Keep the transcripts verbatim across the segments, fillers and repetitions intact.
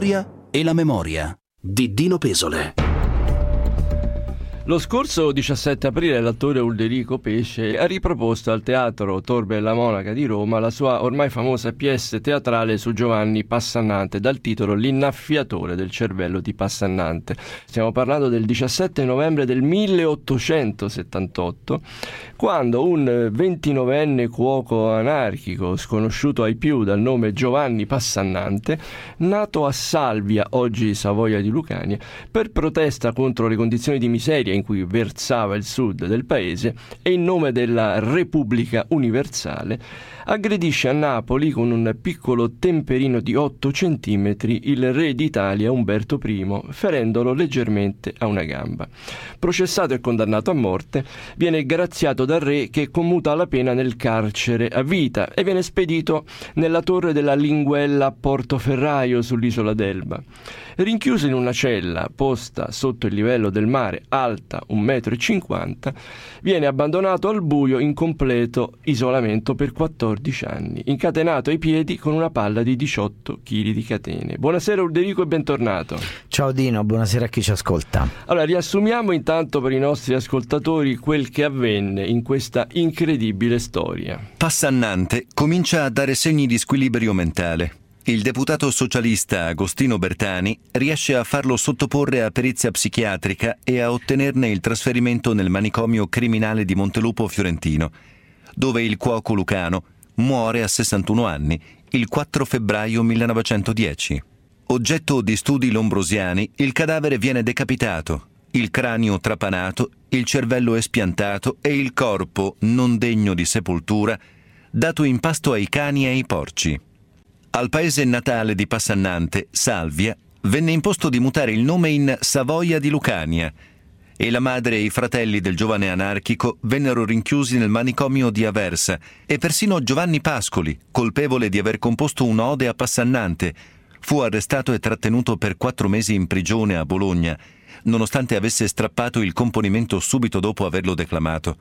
storia e la memoria di Dino Pesole. Lo scorso diciassette aprile l'attore Ulderico Pesce ha riproposto al Teatro Torbe della Monaca di Roma la sua ormai famosa pièce teatrale su Giovanni Passannante dal titolo L'innaffiatore del cervello di Passannante. Stiamo parlando del diciassette novembre del milleottocentosettantotto, quando un ventinovenne cuoco anarchico sconosciuto ai più dal nome Giovanni Passannante, nato a Salvia, oggi Savoia di Lucania, per protesta contro le condizioni di miseria in cui versava il sud del paese e in nome della Repubblica Universale aggredisce a Napoli con un piccolo temperino di otto centimetri il re d'Italia Umberto I, ferendolo leggermente a una gamba. Processato e condannato a morte, viene graziato dal re che commuta la pena nel carcere a vita e viene spedito nella torre della Linguella a Portoferraio sull'isola d'Elba. Rinchiuso in una cella posta sotto il livello del mare, alta un metro e cinquanta, viene abbandonato al buio in completo isolamento per quattordici anni, incatenato ai piedi con una palla di diciotto chili di catene. Buonasera Ulderico e bentornato. Ciao Dino, buonasera a chi ci ascolta. Allora, riassumiamo intanto per i nostri ascoltatori quel che avvenne in questa incredibile storia. Passannante comincia a dare segni di squilibrio mentale. Il deputato socialista Agostino Bertani riesce a farlo sottoporre a perizia psichiatrica e a ottenerne il trasferimento nel manicomio criminale di Montelupo Fiorentino, dove il cuoco lucano muore a sessantuno anni il quattro febbraio millenovecentodieci. Oggetto di studi lombrosiani, il cadavere viene decapitato, il cranio trapanato, il cervello espiantato e il corpo, non degno di sepoltura, dato in pasto ai cani e ai porci. Al paese natale di Passannante, Salvia, venne imposto di mutare il nome in Savoia di Lucania e la madre e i fratelli del giovane anarchico vennero rinchiusi nel manicomio di Aversa e persino Giovanni Pascoli, colpevole di aver composto un'ode a Passannante, fu arrestato e trattenuto per quattro mesi in prigione a Bologna, nonostante avesse strappato il componimento subito dopo averlo declamato.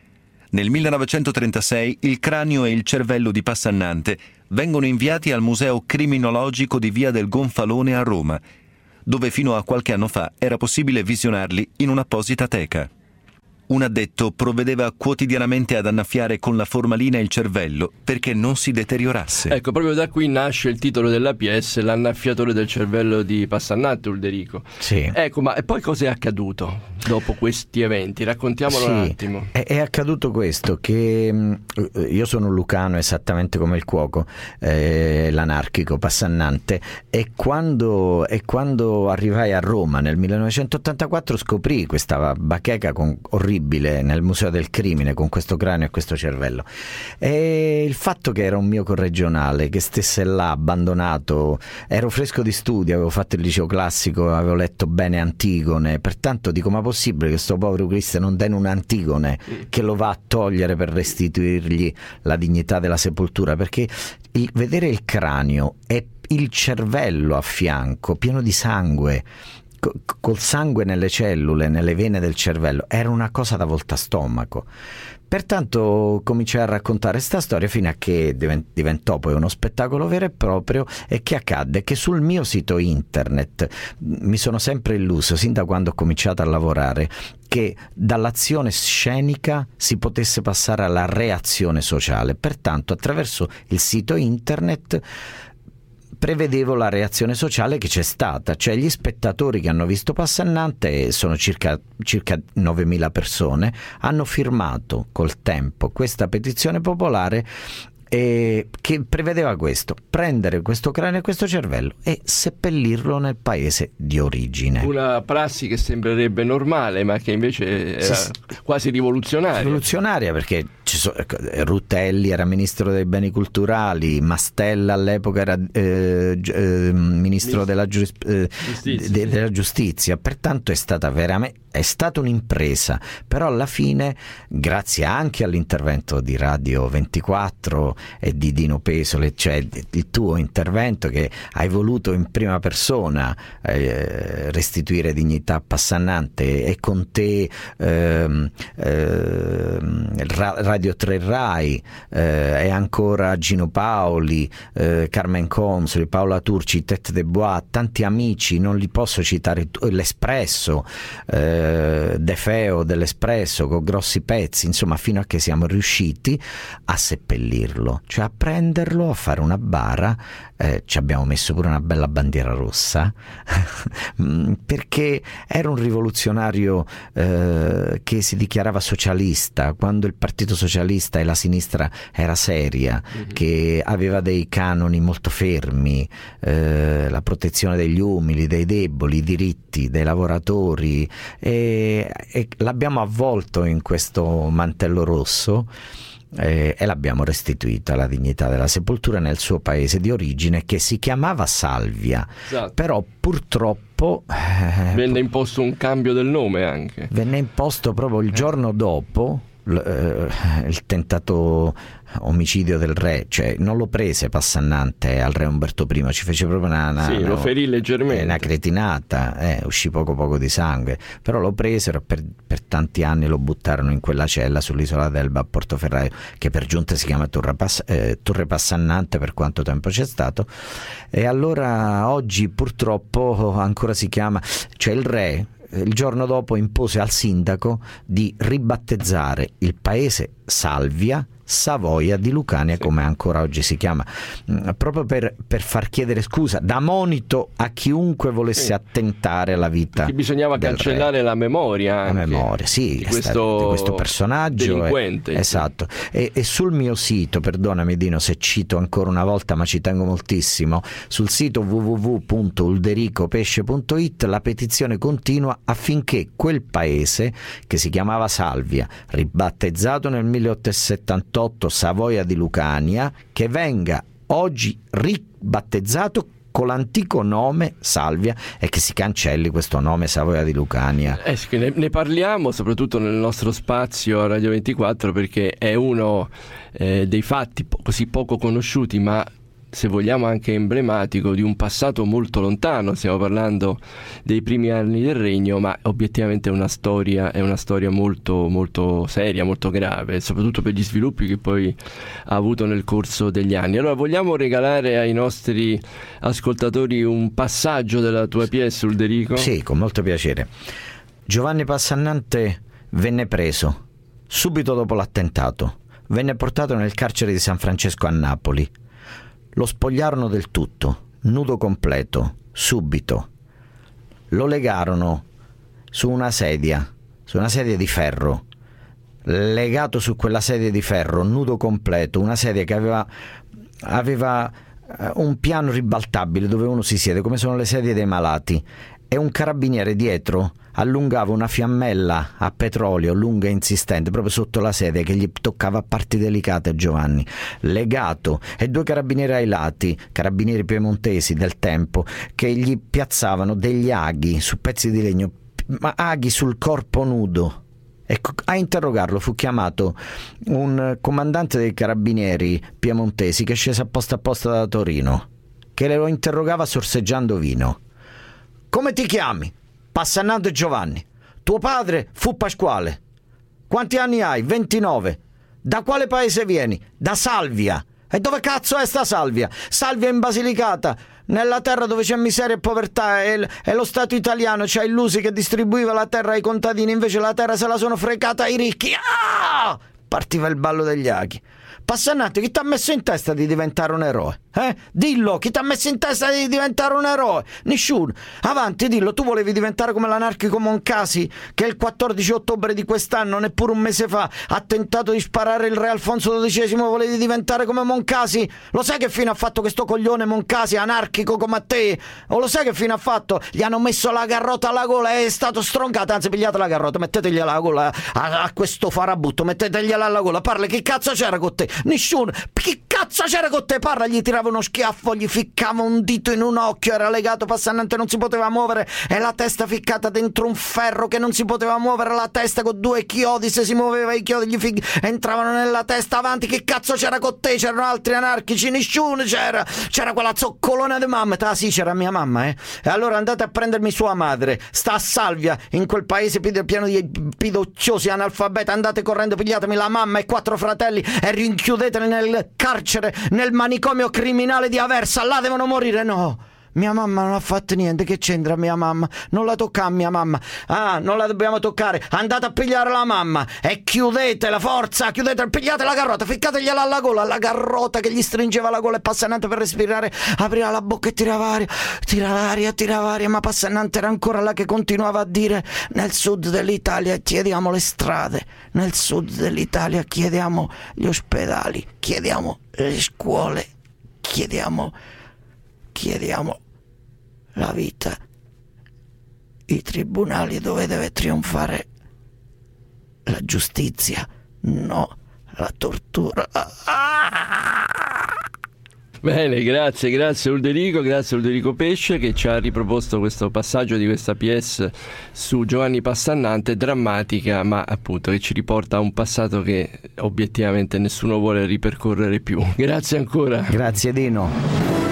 Nel millenovecentotrentasei il cranio e il cervello di Passannante vengono inviati al Museo Criminologico di Via del Gonfalone a Roma, dove fino a qualche anno fa era possibile visionarli in un'apposita teca. Un addetto provvedeva quotidianamente ad annaffiare con la formalina il cervello perché non si deteriorasse. Ecco, proprio da qui nasce il titolo della pièce, L'annaffiatore del cervello di Passannante, Ulderico. Sì. Ecco, ma e poi cosa è accaduto dopo questi eventi? Raccontiamolo sì, un attimo. È, è accaduto questo, che mh, io sono un lucano esattamente come il cuoco, eh, l'anarchico Passannante, e quando, e quando arrivai a Roma nel millenovecentottantaquattro scoprì questa bacheca con, orribile nel Museo del Crimine con questo cranio e questo cervello, e il fatto che era un mio corregionale che stesse là abbandonato, ero fresco di studio, avevo fatto il liceo classico, avevo letto bene Antigone, pertanto dico, ma possibile che sto povero Cristo non den un Antigone che lo va a togliere per restituirgli la dignità della sepoltura, perché il, vedere il cranio e il cervello a fianco pieno di sangue, col sangue nelle cellule, nelle vene del cervello, era una cosa da voltastomaco. Pertanto cominciai a raccontare sta storia fino a che diventò poi uno spettacolo vero e proprio. E che accadde? Che sul mio sito internet mi sono sempre illuso, sin da quando ho cominciato a lavorare, che dall'azione scenica si potesse passare alla reazione sociale. Pertanto attraverso il sito internet prevedevo la reazione sociale che c'è stata, cioè gli spettatori che hanno visto Passannante, sono circa, circa novemila persone, hanno firmato col tempo questa petizione popolare eh, che prevedeva questo: prendere questo cranio e questo cervello e seppellirlo nel paese di origine. Una prassi che sembrerebbe normale, ma che invece era sì, quasi rivoluzionaria. Rivoluzionaria, perché ci sono, Rutelli era ministro dei beni culturali, Mastella all'epoca era eh, eh, ministro della, giuris, eh, giustizia, de, sì. della giustizia, pertanto è stata veramente è stata un'impresa, però alla fine, grazie anche all'intervento di Radio ventiquattro e di Dino Pesole, cioè il tuo intervento che hai voluto in prima persona eh, restituire dignità a Passannante, e con te ehm, ehm, Radio tre Rai eh, e ancora Gino Paoli, eh, Carmen Consoli, Paola Turci, Tête de Bois, tanti amici, non li posso citare, l'Espresso, eh, De Feo dell'Espresso con grossi pezzi, insomma, fino a che siamo riusciti a seppellirlo, cioè a prenderlo, a fare una bara. Eh, ci abbiamo messo pure una bella bandiera rossa perché era un rivoluzionario eh, che si dichiarava socialista, quando il Partito Socialista e la sinistra era seria, mm-hmm. che aveva dei canoni molto fermi, eh, la protezione degli umili, dei deboli, i diritti dei lavoratori, e, e l'abbiamo avvolto in questo mantello rosso eh, e l'abbiamo restituito alla dignità della sepoltura nel suo paese di origine, che si chiamava Salvia. Esatto. Però purtroppo eh, venne imposto un cambio del nome anche. Venne imposto proprio il giorno dopo l- eh, il tentato omicidio del re, cioè non lo prese Passannante al re Umberto I, ci fece proprio una, una, sì, lo ferì leggermente, una cretinata, eh, uscì poco poco di sangue, però lo presero, per, per tanti anni lo buttarono in quella cella sull'isola d'Elba a Portoferraio, che per giunta si chiama Torre, Pass- eh, Torre Passannante, per quanto tempo c'è stato, e allora oggi purtroppo ancora si chiama, cioè il re il giorno dopo impose al sindaco di ribattezzare il paese Salvia Savoia di Lucania, sì, come ancora oggi si chiama, proprio per, per far chiedere scusa da monito a chiunque volesse, sì, attentare alla vita. Che bisognava cancellare re. la memoria anche, la memoria, sì, di questo, di questo personaggio delinquente. E, esatto. E, e sul mio sito, perdonami Dino se cito ancora una volta, ma ci tengo moltissimo, sul sito w w w punto uldericopesce punto it la petizione continua affinché quel paese, che si chiamava Salvia, ribattezzato nel milleottocentosettantotto Savoia di Lucania, che venga oggi ribattezzato con l'antico nome Salvia e che si cancelli questo nome Savoia di Lucania. Eh, sì, ne, ne parliamo soprattutto nel nostro spazio a Radio ventiquattro, perché è uno eh, dei fatti po- così poco conosciuti, ma se vogliamo anche emblematico di un passato molto lontano. Stiamo parlando dei primi anni del regno, ma obiettivamente è una storia, è una storia molto, molto seria, molto grave, soprattutto per gli sviluppi che poi ha avuto nel corso degli anni. Allora, vogliamo regalare ai nostri ascoltatori un passaggio della tua pièce, Ulderico? Sì, con molto piacere. Giovanni Passannante venne preso subito dopo l'attentato, venne portato nel carcere di San Francesco a Napoli. Lo spogliarono del tutto, nudo completo, subito. Lo legarono su una sedia, su una sedia di ferro. Legato su quella sedia di ferro, nudo completo, una sedia che aveva, aveva un piano ribaltabile dove uno si siede, come sono le sedie dei malati, e un carabiniere dietro allungava una fiammella a petrolio lunga e insistente proprio sotto la sedia, che gli toccava a parti delicate a Giovanni, legato, e due carabinieri ai lati, carabinieri piemontesi del tempo, che gli piazzavano degli aghi su pezzi di legno, ma aghi sul corpo nudo. Ecco, a interrogarlo fu chiamato un comandante dei carabinieri piemontesi che scese apposta apposta da Torino, che lo interrogava sorseggiando vino. Come ti chiami? Passannante Giovanni. Tuo padre fu Pasquale. Quanti anni hai? ventinove. Da quale paese vieni? Da Salvia. E dove cazzo è sta Salvia? Salvia in Basilicata, nella terra dove c'è miseria e povertà, e, e lo Stato italiano ci ha illusi che distribuiva la terra ai contadini, invece la terra se la sono fregata ai ricchi. Ah! Partiva il ballo degli aghi. Passannante, chi ti ha messo in testa di diventare un eroe? Eh? Dillo, chi ti ha messo in testa di diventare un eroe? Nessuno. Avanti, dillo, tu volevi diventare come l'anarchico Moncasi, che il quattordici ottobre di quest'anno, neppure un mese fa, ha tentato di sparare il re Alfonso dodicesimo. Volevi diventare come Moncasi? Lo sai che fine ha fatto questo coglione Moncasi, anarchico come a te? O lo sai che fine ha fatto? Gli hanno messo la garrota alla gola e è stato stroncato. Anzi, pigliate la garrota, mettetegliela alla gola a, a questo farabutto, mettetegliela alla gola. Parla, chi cazzo c'era con te? Nessuno. Chi cazzo cazzo c'era con te? Parla, gli tirava uno schiaffo, gli ficcava un dito in un occhio, era legato Passannante, non si poteva muovere, e la testa ficcata dentro un ferro che non si poteva muovere, la testa con due chiodi, se si muoveva i chiodi gli fic- entravano nella testa. Avanti, che cazzo c'era con te? C'erano altri anarchici? Nessuno c'era, c'era quella zoccolona di mamma. Ah sì, c'era mia mamma, eh. E allora andate a prendermi sua madre, sta a Salvia, in quel paese pieno di pidocchiosi analfabeti, andate correndo, pigliatemi la mamma e quattro fratelli e rinchiudeteli nel carcere, nel manicomio criminale di Aversa, là devono morire. No, mia mamma non ha fatto niente, che c'entra mia mamma? Non la tocca a mia mamma. Ah, non la dobbiamo toccare, andate a pigliare la mamma e chiudetela, forza, chiudetela, pigliate la carrota, ficcategliela alla gola, la carrota che gli stringeva la gola, e Passannante per respirare apriva la bocca e tirava aria, tirava aria, tirava aria, ma Passannante era ancora là che continuava a dire: nel sud dell'Italia chiediamo le strade, nel sud dell'Italia chiediamo gli ospedali, chiediamo le scuole, chiediamo chiediamo la vita, i tribunali dove deve trionfare la giustizia, no la tortura. Bene, grazie, grazie Ulderico, grazie Ulderico Pesce che ci ha riproposto questo passaggio di questa P S su Giovanni Passannante, drammatica, ma appunto che ci riporta a un passato che obiettivamente nessuno vuole ripercorrere più. Grazie ancora. Grazie Dino.